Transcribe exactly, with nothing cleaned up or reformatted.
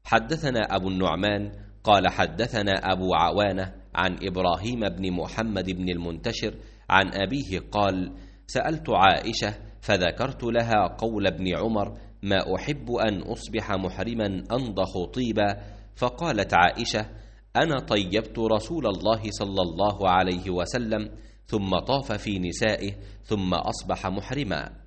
حدثنا أبو النعمان قال حدثنا أبو عوانة عن إبراهيم بن محمد بن المنتشر عن أبيه قال: سألت عائشة فذكرت لها قول ابن عمر: ما أحب أن أصبح محرما أنضخ طيبا. فقالت عائشة: أنا طيبت رسول الله صلى الله عليه وسلم ثم طاف في نسائه ثم أصبح محرما.